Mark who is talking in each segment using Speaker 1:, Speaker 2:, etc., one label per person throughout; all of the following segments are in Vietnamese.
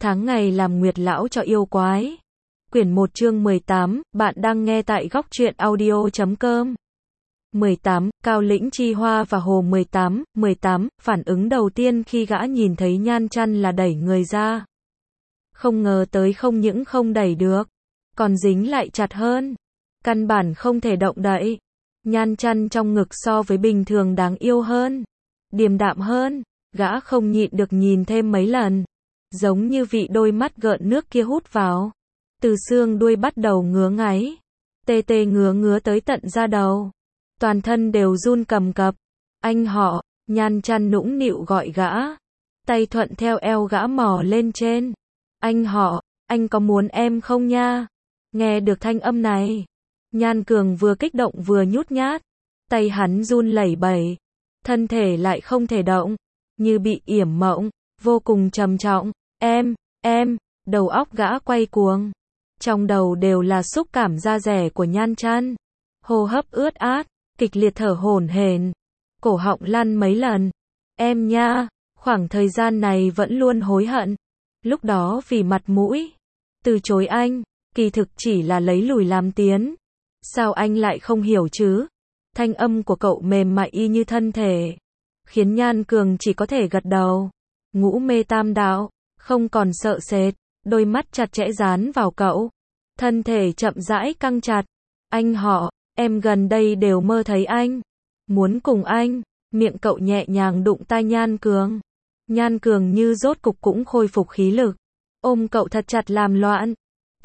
Speaker 1: Tháng ngày làm nguyệt lão cho yêu quái. Quyển 1 chương 18, bạn đang nghe tại góc truyện audio.com. 18, Cao Lĩnh Chi Hoa và Hồ 18, phản ứng đầu tiên khi gã nhìn thấy Nhan Chăn là đẩy người ra. Không ngờ tới không những không đẩy được, còn dính lại chặt hơn. Căn bản không thể động đậy. Nhan Chăn trong ngực so với bình thường đáng yêu hơn, điềm đạm hơn, gã không nhịn được nhìn thêm mấy lần. Giống như vị đôi mắt gợn nước kia hút vào. Từ xương đuôi bắt đầu ngứa ngáy. Tê tê ngứa tới tận da đầu. Toàn thân đều run cầm cập. Anh họ, Nhan Chăn nũng nịu gọi gã. Tay thuận theo eo gã mò lên trên. Anh họ, anh có muốn em không nha? Nghe được thanh âm này. Nhan Cường vừa kích động vừa nhút nhát. Tay hắn run lẩy bẩy. Thân thể lại không thể động. Như bị yểm mộng, vô cùng trầm trọng. Em, đầu óc gã quay cuồng. Trong đầu đều là xúc cảm da dẻ của Nhan Chăn. Hô hấp ướt át, kịch liệt thở hổn hển. Cổ họng lăn mấy lần. Em nha, khoảng thời gian này vẫn luôn hối hận. Lúc đó vì mặt mũi, từ chối anh, kỳ thực chỉ là lấy lùi làm tiến. Sao anh lại không hiểu chứ? Thanh âm của cậu mềm mại y như thân thể, khiến Nhan Cường chỉ có thể gật đầu. Ngũ mê tam đạo, không còn sợ sệt, đôi mắt chặt chẽ dán vào cậu. Thân thể chậm rãi căng chặt. Anh họ, em gần đây đều mơ thấy anh. Muốn cùng anh. Miệng cậu nhẹ nhàng đụng tai Nhan Cường. Nhan Cường như rốt cục cũng khôi phục khí lực. Ôm cậu thật chặt làm loạn.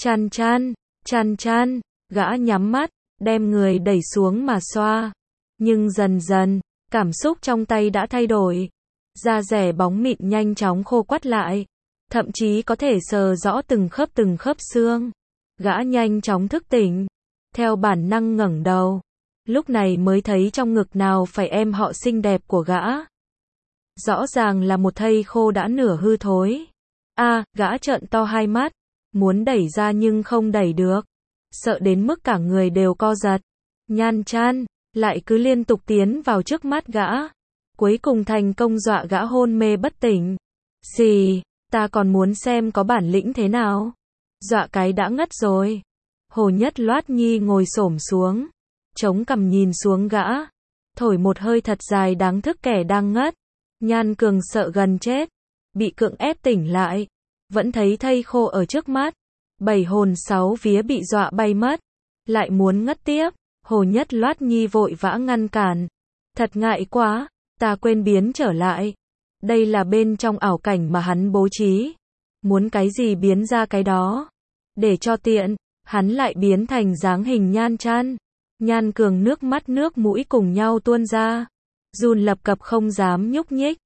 Speaker 1: Chăn, gã nhắm mắt, đem người đẩy xuống mà xoa. Nhưng dần dần, cảm xúc trong tay đã thay đổi. Da dẻ bóng mịn nhanh chóng khô quắt lại. Thậm chí có thể sờ rõ từng khớp xương. Gã nhanh chóng thức tỉnh. Theo bản năng ngẩng đầu. Lúc này mới thấy trong ngực nào phải em họ xinh đẹp của gã. Rõ ràng là một thây khô đã nửa hư thối. Gã trợn to hai mắt. Muốn đẩy ra nhưng không đẩy được. Sợ đến mức cả người đều co giật. Nhan Chăn lại cứ liên tục tiến vào trước mắt gã. Cuối cùng thành công dọa gã hôn mê bất tỉnh. Gì? Ta còn muốn xem có bản lĩnh thế nào. Dọa cái đã ngất rồi. Hồ Nhất Loát Nhi ngồi xổm xuống, chống cằm nhìn xuống gã, thổi một hơi thật dài đáng thức kẻ đang ngất. Nhan Cường sợ gần chết, bị cưỡng ép tỉnh lại, vẫn thấy thây khô ở trước mắt, bảy hồn sáu vía bị dọa bay mất, lại muốn ngất tiếp. Hồ Nhất Loát Nhi vội vã ngăn cản. Thật ngại quá, ta quên biến trở lại. Đây là bên trong ảo cảnh mà hắn bố trí. Muốn cái gì biến ra cái đó. Để cho tiện, hắn lại biến thành dáng hình Nhan Chăn. Nhan Cường nước mắt nước mũi cùng nhau tuôn ra. Run lập cập không dám nhúc nhích.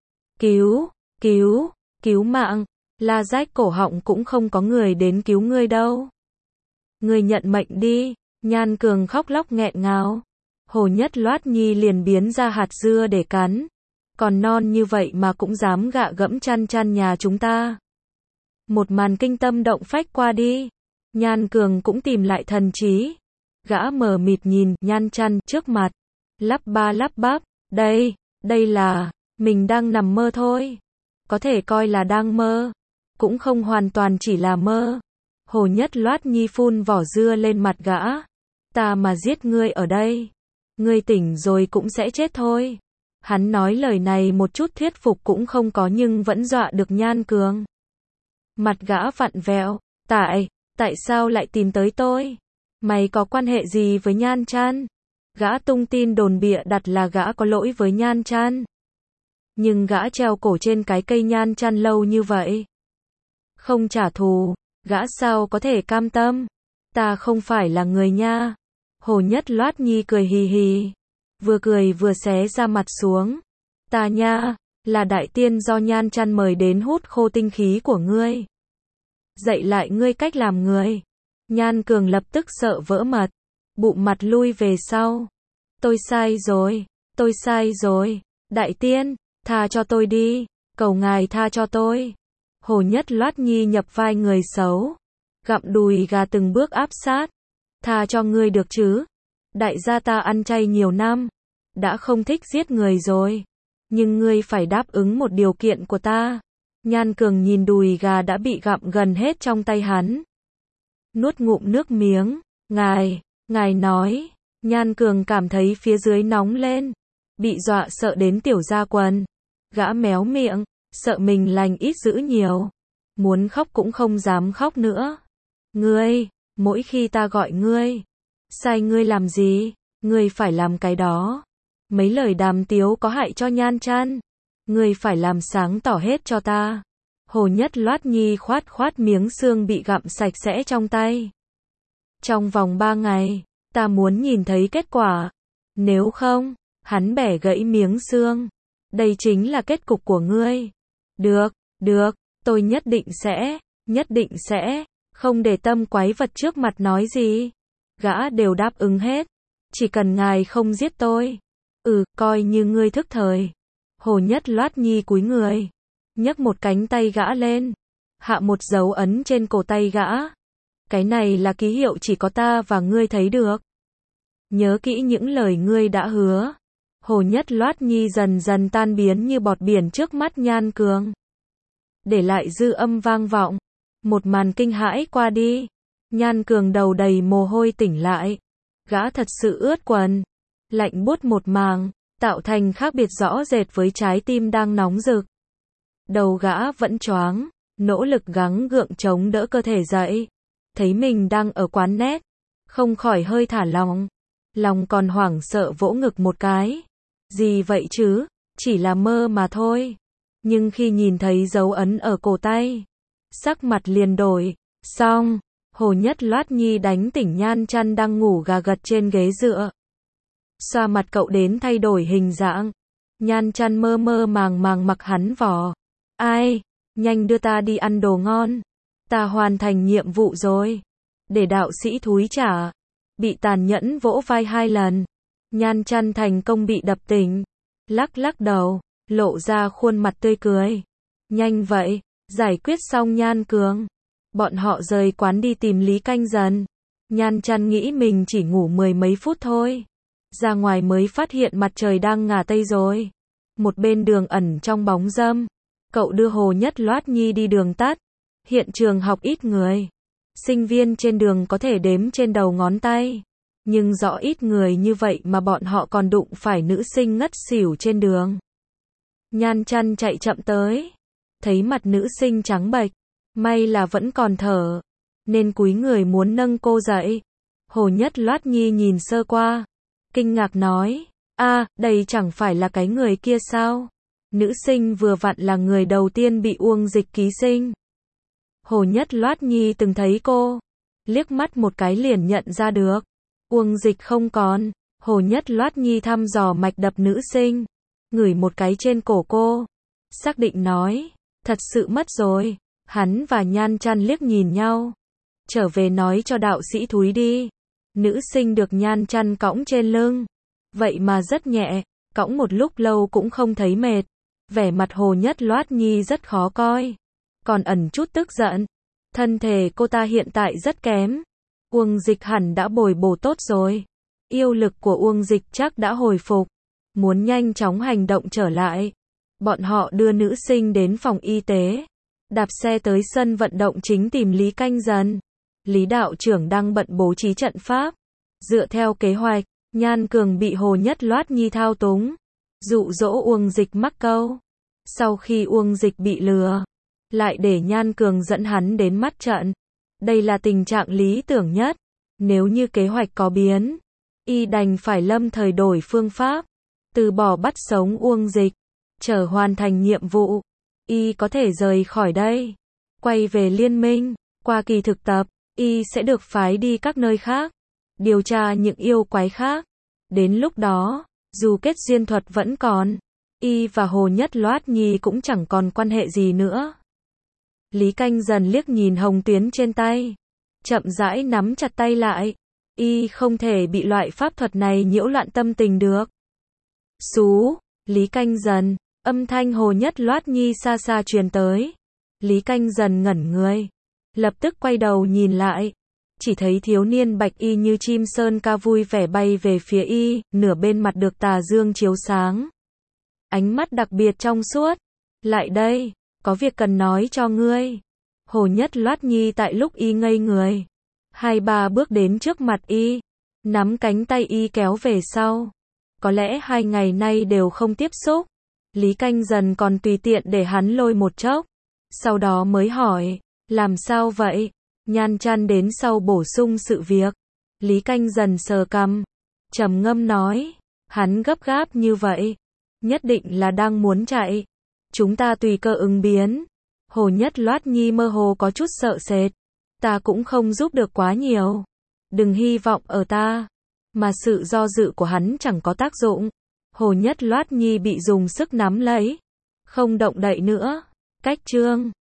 Speaker 1: Cứu mạng. La rách cổ họng cũng không có người đến cứu ngươi đâu. Ngươi nhận mệnh đi. Nhan Cường khóc lóc nghẹn ngào. Hồ Nhất Loát Nhi liền biến ra hạt dưa để cắn. Còn non như vậy mà cũng dám gạ gẫm Chăn nhà chúng ta. Một màn kinh tâm động phách qua đi. Nhan Cường cũng tìm lại thần trí. Gã mờ mịt nhìn Nhan Chăn trước mặt. Lắp ba lắp bắp. Đây là, mình đang nằm mơ thôi. Có thể coi là đang mơ. Cũng không hoàn toàn chỉ là mơ. Hồ Nhất Loát Nhi phun vỏ dưa lên mặt gã. Ta mà giết ngươi ở đây. Ngươi tỉnh rồi cũng sẽ chết thôi. Hắn nói lời này một chút thuyết phục cũng không có nhưng vẫn dọa được Nhan Cường. Mặt gã vặn vẹo. Tại sao lại tìm tới tôi? Mày có quan hệ gì với Nhan Chăn? Gã tung tin đồn bịa đặt là gã có lỗi với Nhan Chăn. Nhưng gã treo cổ trên cái cây Nhan Chăn lâu như vậy. Không trả thù, gã sao có thể cam tâm? Ta không phải là người nha. Hồ Nhất Loát Nhi cười hì hì. Vừa cười vừa xé ra mặt xuống. Ta nha, là đại tiên do Nhan Chăn mời đến hút khô tinh khí của ngươi. Dạy lại ngươi cách làm người. Nhan Cường lập tức sợ vỡ mật. Bụng mặt lui về sau. Tôi sai rồi. Đại tiên, tha cho tôi đi. Cầu ngài tha cho tôi. Hồ Nhất Loát Nhi nhập vai người xấu. Gặm đùi gà từng bước áp sát. Tha cho ngươi được chứ. Đại gia ta ăn chay nhiều năm. Đã không thích giết người rồi. Nhưng ngươi phải đáp ứng một điều kiện của ta. Nhan Cường nhìn đùi gà đã bị gặm gần hết trong tay hắn. Nuốt ngụm nước miếng, ngài nói, Nhan Cường cảm thấy phía dưới nóng lên, bị dọa sợ đến tiểu ra quần. Gã méo miệng, sợ mình lành ít dữ nhiều. Muốn khóc cũng không dám khóc nữa. Ngươi, mỗi khi ta gọi ngươi, sai ngươi làm gì, ngươi phải làm cái đó. Mấy lời đàm tiếu có hại cho Nhan Chân. Ngươi phải làm sáng tỏ hết cho ta. Hồ Nhất Loát Nhi khoát miếng xương bị gặm sạch sẽ trong tay. Trong vòng 3 ngày, ta muốn nhìn thấy kết quả. Nếu không, hắn bẻ gãy miếng xương. Đây chính là kết cục của ngươi. Được, tôi nhất định sẽ, không để Tâm quái vật trước mặt nói gì. Gã đều đáp ứng hết. Chỉ cần ngài không giết tôi. Coi như ngươi thức thời. Hồ Nhất Loát Nhi cúi người, nhấc một cánh tay gã lên, hạ một dấu ấn trên cổ tay gã. Cái này là ký hiệu chỉ có ta và ngươi thấy được. Nhớ kỹ những lời ngươi đã hứa. Hồ Nhất Loát Nhi dần dần tan biến như bọt biển trước mắt Nhan Cường. Để lại dư âm vang vọng. Một màn kinh hãi qua đi. Nhan Cường đầu đầy mồ hôi tỉnh lại. Gã thật sự ướt quần. Lạnh buốt một màng, tạo thành khác biệt rõ rệt với trái tim đang nóng rực. Đầu gã vẫn choáng, nỗ lực gắng gượng chống đỡ cơ thể dậy. Thấy mình đang ở quán net, không khỏi hơi thả lỏng. Lòng còn hoảng sợ vỗ ngực một cái. Gì vậy chứ, chỉ là mơ mà thôi. Nhưng khi nhìn thấy dấu ấn ở cổ tay, sắc mặt liền đổi. Xong, Hồ Nhất Loát Nhi đánh tỉnh Nhan Chân đang ngủ gà gật trên ghế dựa. Xoa mặt cậu đến thay đổi hình dạng. Nhan Chân mơ màng mặc hắn vò. Ai, nhanh đưa ta đi ăn đồ ngon. Ta hoàn thành nhiệm vụ rồi. Để đạo sĩ thúi trả. Bị tàn nhẫn vỗ vai 2 lần. Nhan Chân thành công bị đập tỉnh. Lắc đầu, lộ ra khuôn mặt tươi cười. Nhanh vậy, giải quyết xong Nhan Cường. Bọn họ rời quán đi tìm Lý Canh Dần. Nhan Chân nghĩ mình chỉ ngủ 10 mấy phút thôi. Ra ngoài mới phát hiện mặt trời đang ngả tây rồi. Một bên đường ẩn trong bóng râm. Cậu đưa Hồ Nhất Loát Nhi đi đường tắt. Hiện trường học ít người. Sinh viên trên đường có thể đếm trên đầu ngón tay. Nhưng rõ ít người như vậy mà bọn họ còn đụng phải nữ sinh ngất xỉu trên đường. Nhan Chân chạy chậm tới. Thấy mặt nữ sinh trắng bệch. May là vẫn còn thở. Nên cúi người muốn nâng cô dậy. Hồ Nhất Loát Nhi nhìn sơ qua. Kinh ngạc nói. Đây chẳng phải là cái người kia sao? Nữ sinh vừa vặn là người đầu tiên bị Uông Dịch ký sinh. Hồ Nhất Loát Nhi từng thấy cô. Liếc mắt một cái liền nhận ra được. Uông Dịch không còn. Hồ Nhất Loát Nhi thăm dò mạch đập nữ sinh. Ngửi một cái trên cổ cô. Xác định nói. Thật sự mất rồi. Hắn và Nhan Chân liếc nhìn nhau. Trở về nói cho đạo sĩ thúi đi. Nữ sinh được Nhan Chân cõng trên lưng. Vậy mà rất nhẹ. Cõng một lúc lâu cũng không thấy mệt. Vẻ mặt Hồ Nhất Loát Nhi rất khó coi. Còn ẩn chút tức giận. Thân thể cô ta hiện tại rất kém. Uông Dịch hẳn đã bồi bổ tốt rồi. Yêu lực của Uông Dịch chắc đã hồi phục. Muốn nhanh chóng hành động trở lại. Bọn họ đưa nữ sinh đến phòng y tế. Đạp xe tới sân vận động chính tìm Lý Canh Dần. Lý đạo trưởng đang bận bố trí trận pháp. Dựa theo kế hoạch, Nhan Cường bị Hồ Nhất Loát Nhi thao túng. Dụ dỗ Uông Dịch mắc câu. Sau khi Uông Dịch bị lừa, lại để Nhan Cường dẫn hắn đến mắt trận. Đây là tình trạng lý tưởng nhất. Nếu như kế hoạch có biến, y đành phải lâm thời đổi phương pháp. Từ bỏ bắt sống Uông Dịch. Chờ hoàn thành nhiệm vụ, y có thể rời khỏi đây. Quay về liên minh. Qua kỳ thực tập, y sẽ được phái đi các nơi khác. Điều tra những yêu quái khác. Đến lúc đó, dù kết duyên thuật vẫn còn, y và Hồ Nhất Loát Nhi cũng chẳng còn quan hệ gì nữa. Lý Canh Dần liếc nhìn hồng tuyến trên tay. Chậm rãi nắm chặt tay lại. Y không thể bị loại pháp thuật này nhiễu loạn tâm tình được. Xú, Lý Canh Dần. Âm thanh Hồ Nhất Loát Nhi xa xa truyền tới. Lý Canh Dần ngẩn người. Lập tức quay đầu nhìn lại. Chỉ thấy thiếu niên bạch y như chim sơn ca vui vẻ bay về phía y, nửa bên mặt được tà dương chiếu sáng. Ánh mắt đặc biệt trong suốt. Lại đây, có việc cần nói cho ngươi. Hồ Nhất Loát Nhi tại lúc y ngây người, 2-3 bước đến trước mặt y, nắm cánh tay y kéo về sau. Có lẽ 2 ngày nay đều không tiếp xúc. Lý Canh Dần còn tùy tiện để hắn lôi một chốc. Sau đó mới hỏi, làm sao vậy? Nhan Chăn đến sau bổ sung sự việc. Lý Canh Dần sờ cằm, trầm ngâm nói, hắn gấp gáp như vậy, nhất định là đang muốn chạy. Chúng ta tùy cơ ứng biến. Hồ Nhất Loát Nhi mơ hồ có chút sợ sệt. Ta cũng không giúp được quá nhiều. Đừng hy vọng ở ta. Mà sự do dự của hắn chẳng có tác dụng. Hồ Nhất Loát Nhi bị dùng sức nắm lấy, không động đậy nữa. Cách chương